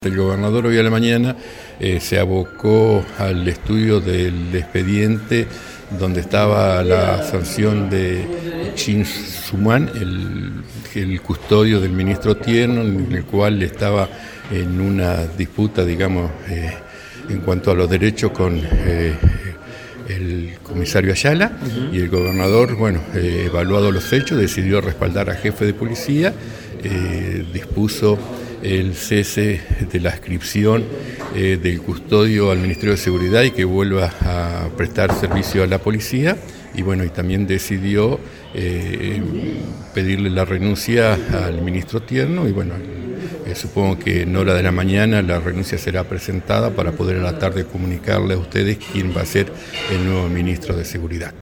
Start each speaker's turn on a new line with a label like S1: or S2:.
S1: El gobernador hoy a la mañana se abocó al estudio del expediente donde estaba la sanción de Chin Sumán, el custodio del ministro Tierno, en el cual estaba en una disputa, digamos, en cuanto a los derechos con el comisario Ayala, y el gobernador, evaluado los hechos, decidió respaldar al jefe de policía, dispuso el cese de la adscripción del custodio al Ministerio de Seguridad y que vuelva a prestar servicio a la policía, y también decidió pedirle la renuncia al ministro Tierno, y supongo que en hora de la mañana la renuncia será presentada para poder a la tarde comunicarle a ustedes quién va a ser el nuevo ministro de Seguridad.